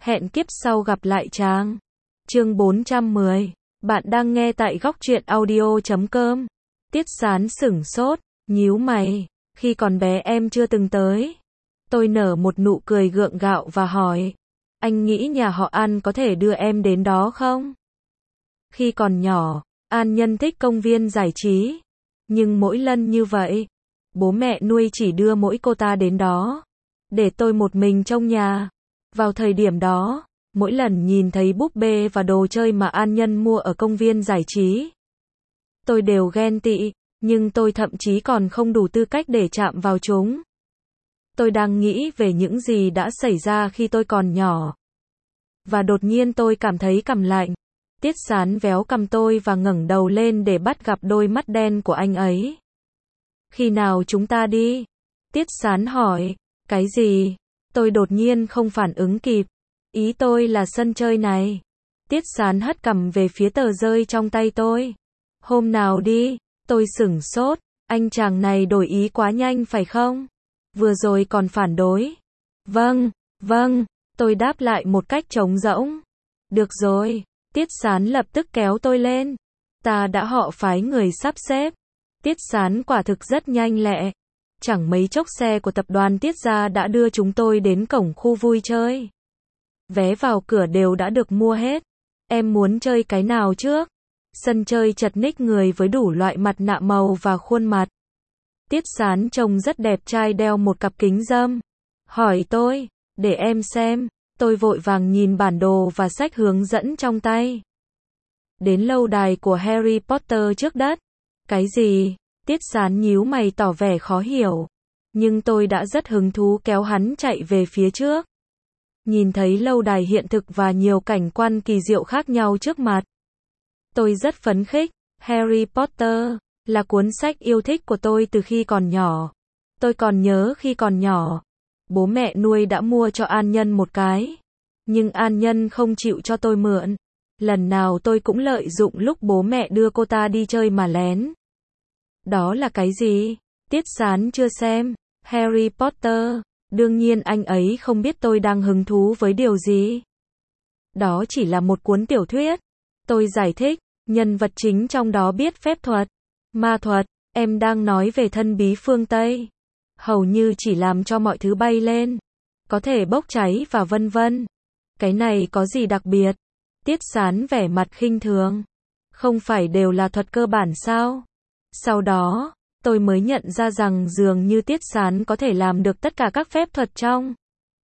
Hẹn kiếp sau gặp lại chàng. Chương 410. Bạn đang nghe tại góc truyện audio.com. Tiết Sán sửng sốt, nhíu mày. Khi còn bé em chưa từng tới. Tôi nở một nụ cười gượng gạo và hỏi. Anh nghĩ nhà họ An có thể đưa em đến đó không? Khi còn nhỏ, An Nhân thích công viên giải trí. Nhưng mỗi lần như vậy, bố mẹ nuôi chỉ đưa mỗi cô ta đến đó. Để tôi một mình trong nhà. Vào thời điểm đó, mỗi lần nhìn thấy búp bê và đồ chơi mà An Nhân mua ở công viên giải trí, tôi đều ghen tị, nhưng tôi thậm chí còn không đủ tư cách để chạm vào chúng. Tôi đang nghĩ về những gì đã xảy ra khi tôi còn nhỏ. Và đột nhiên tôi cảm thấy cằm lạnh. Tiết Sán véo cằm tôi và ngẩng đầu lên để bắt gặp đôi mắt đen của anh ấy. Khi nào chúng ta đi? Tiết Sán hỏi. Cái gì? Tôi đột nhiên không phản ứng kịp. Ý tôi là sân chơi này. Tiết Sán hất cằm về phía tờ rơi trong tay tôi. Hôm nào đi? Tôi sửng sốt. Anh chàng này đổi ý quá nhanh phải không? Vừa rồi còn phản đối. Vâng. Tôi đáp lại một cách trống rỗng. Được rồi. Tiết Sán lập tức kéo tôi lên. Ta đã họ phái người sắp xếp. Tiết Sán quả thực rất nhanh lẹ. Chẳng mấy chốc xe của tập đoàn Tiết gia đã đưa chúng tôi đến cổng khu vui chơi. Vé vào cửa đều đã được mua hết. Em muốn chơi cái nào trước? Sân chơi chật ních người với đủ loại mặt nạ màu và khuôn mặt. Tiết Sán trông rất đẹp trai đeo một cặp kính râm. Hỏi tôi, để em xem. Tôi vội vàng nhìn bản đồ và sách hướng dẫn trong tay. Đến lâu đài của Harry Potter trước đất. Cái gì? Tiết Sán nhíu mày tỏ vẻ khó hiểu. Nhưng tôi đã rất hứng thú kéo hắn chạy về phía trước. Nhìn thấy lâu đài hiện thực và nhiều cảnh quan kỳ diệu khác nhau trước mặt. Tôi rất phấn khích. Harry Potter là cuốn sách yêu thích của tôi từ khi còn nhỏ. Tôi còn nhớ khi còn nhỏ, bố mẹ nuôi đã mua cho An Nhân một cái. Nhưng An Nhân không chịu cho tôi mượn. Lần nào tôi cũng lợi dụng lúc bố mẹ đưa cô ta đi chơi mà lén. Đó là cái gì? Tiết Sán chưa xem. Harry Potter. Đương nhiên anh ấy không biết tôi đang hứng thú với điều gì. Đó chỉ là một cuốn tiểu thuyết. Tôi giải thích, nhân vật chính trong đó biết phép thuật, ma thuật, em đang nói về thân bí phương Tây. Hầu như chỉ làm cho mọi thứ bay lên, có thể bốc cháy và vân vân. Cái này có gì đặc biệt? Tiết Sán vẻ mặt khinh thường. Không phải đều là thuật cơ bản sao? Sau đó, tôi mới nhận ra rằng dường như Tiết Sán có thể làm được tất cả các phép thuật trong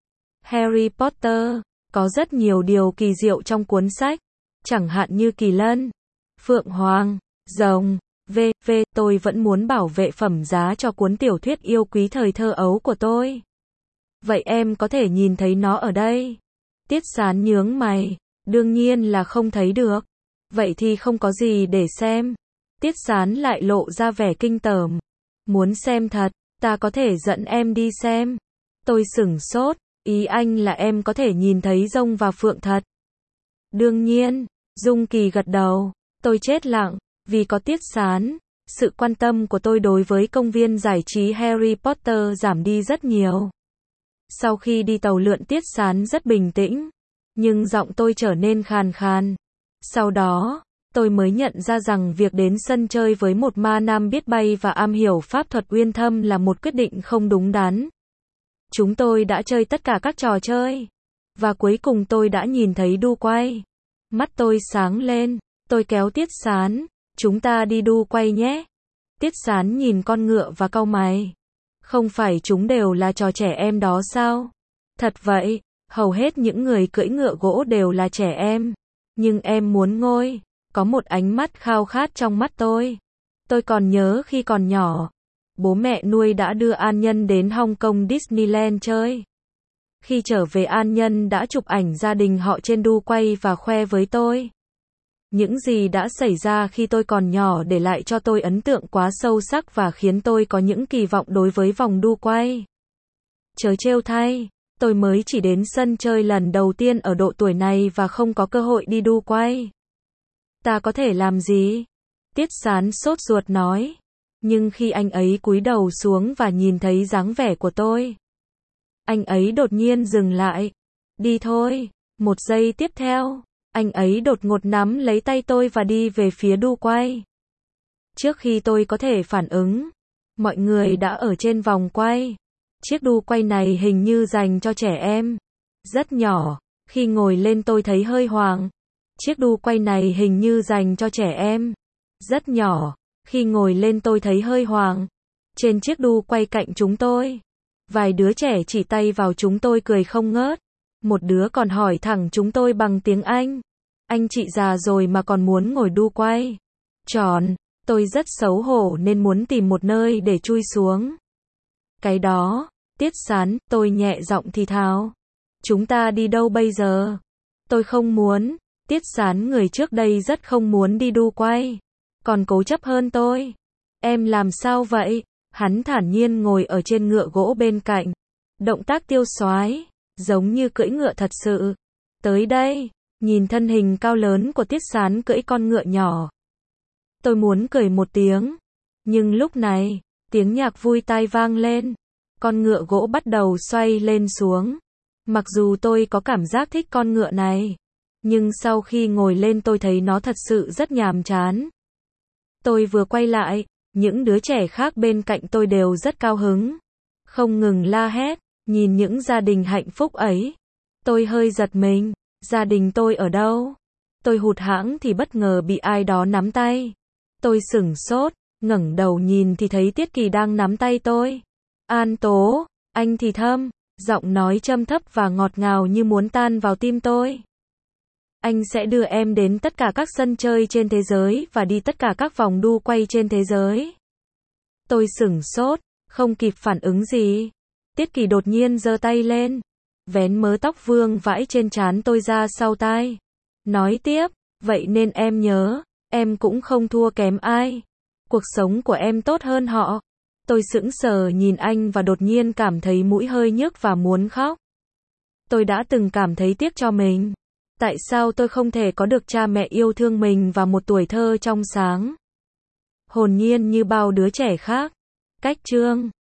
Harry Potter. Có rất nhiều điều kỳ diệu trong cuốn sách. Chẳng hạn như kỳ lân, phượng hoàng, rồng, v.v. Tôi vẫn muốn bảo vệ phẩm giá cho cuốn tiểu thuyết yêu quý thời thơ ấu của tôi. Vậy em có thể nhìn thấy nó ở đây? Tiết Sán nhướng mày. Đương nhiên là không thấy được. Vậy thì không có gì để xem. Tiết Sán lại lộ ra vẻ kinh tởm. Muốn xem thật, ta có thể dẫn em đi xem. Tôi sửng sốt. Ý anh là em có thể nhìn thấy rồng và phượng thật? Đương nhiên. Dung Kỳ gật đầu. Tôi chết lặng. Vì có Tiết Sán, sự quan tâm của tôi đối với công viên giải trí Harry Potter giảm đi rất nhiều. Sau khi đi tàu lượn Tiết Sán rất bình tĩnh. Nhưng giọng tôi trở nên khàn khàn. Sau đó, tôi mới nhận ra rằng việc đến sân chơi với một ma nam biết bay và am hiểu pháp thuật uyên thâm là một quyết định không đúng đắn. Chúng tôi đã chơi tất cả các trò chơi. Và cuối cùng tôi đã nhìn thấy đu quay. Mắt tôi sáng lên. Tôi kéo Tiết Sán. Chúng ta đi đu quay nhé. Tiết Sán nhìn con ngựa và cau mày. Không phải chúng đều là trò trẻ em đó sao? Thật vậy, hầu hết những người cưỡi ngựa gỗ đều là trẻ em. Nhưng em muốn ngôi. Có một ánh mắt khao khát trong mắt tôi. Tôi còn nhớ khi còn nhỏ, bố mẹ nuôi đã đưa An Nhân đến Hong Kong Disneyland chơi. Khi trở về An Nhân đã chụp ảnh gia đình họ trên đu quay và khoe với tôi. Những gì đã xảy ra khi tôi còn nhỏ để lại cho tôi ấn tượng quá sâu sắc và khiến tôi có những kỳ vọng đối với vòng đu quay. Trớ trêu thay, tôi mới chỉ đến sân chơi lần đầu tiên ở độ tuổi này và không có cơ hội đi đu quay. Ta có thể làm gì? Tiết Sán sốt ruột nói. Nhưng khi anh ấy cúi đầu xuống và nhìn thấy dáng vẻ của tôi, anh ấy đột nhiên dừng lại. Đi thôi. Một giây tiếp theo, anh ấy đột ngột nắm lấy tay tôi và đi về phía đu quay. Trước khi tôi có thể phản ứng, mọi người đã ở trên vòng quay. Chiếc đu quay này hình như dành cho trẻ em. Rất nhỏ, khi ngồi lên tôi thấy hơi hoảng. Chiếc đu quay này hình như dành cho trẻ em. Rất nhỏ, khi ngồi lên tôi thấy hơi hoảng. Trên chiếc đu quay cạnh chúng tôi, vài đứa trẻ chỉ tay vào chúng tôi cười không ngớt. Một đứa còn hỏi thẳng chúng tôi bằng tiếng Anh. Anh chị già rồi mà còn muốn ngồi đu quay? Tròn, tôi rất xấu hổ nên muốn tìm một nơi để chui xuống. Cái đó, Tiết Sán, tôi nhẹ giọng thì thào. Chúng ta đi đâu bây giờ? Tôi không muốn. Tiết Sán người trước đây rất không muốn đi đu quay. Còn cố chấp hơn tôi. Em làm sao vậy? Hắn thản nhiên ngồi ở trên ngựa gỗ bên cạnh. Động tác tiêu xoái, giống như cưỡi ngựa thật sự. Tới đây, nhìn thân hình cao lớn của Tiết Sán cưỡi con ngựa nhỏ. Tôi muốn cười một tiếng. Nhưng lúc này, tiếng nhạc vui tai vang lên. Con ngựa gỗ bắt đầu xoay lên xuống. Mặc dù tôi có cảm giác thích con ngựa này, nhưng sau khi ngồi lên tôi thấy nó thật sự rất nhàm chán. Tôi vừa quay lại, những đứa trẻ khác bên cạnh tôi đều rất cao hứng. Không ngừng la hét, nhìn những gia đình hạnh phúc ấy. Tôi hơi giật mình, gia đình tôi ở đâu? Tôi hụt hẫng thì bất ngờ bị ai đó nắm tay. Tôi sửng sốt, ngẩng đầu nhìn thì thấy Tiết Kỳ đang nắm tay tôi. An Tố, anh thì thầm, giọng nói trầm thấp và ngọt ngào như muốn tan vào tim tôi. Anh sẽ đưa em đến tất cả các sân chơi trên thế giới và đi tất cả các vòng đu quay trên thế giới. Tôi sửng sốt, không kịp phản ứng gì. Tiết Kỳ đột nhiên giơ tay lên, vén mớ tóc vương vãi trên trán tôi ra sau tai. Nói tiếp, vậy nên em nhớ, em cũng không thua kém ai. Cuộc sống của em tốt hơn họ. Tôi sững sờ nhìn anh và đột nhiên cảm thấy mũi hơi nhức và muốn khóc. Tôi đã từng cảm thấy tiếc cho mình. Tại sao tôi không thể có được cha mẹ yêu thương mình và một tuổi thơ trong sáng, hồn nhiên như bao đứa trẻ khác? Cách chương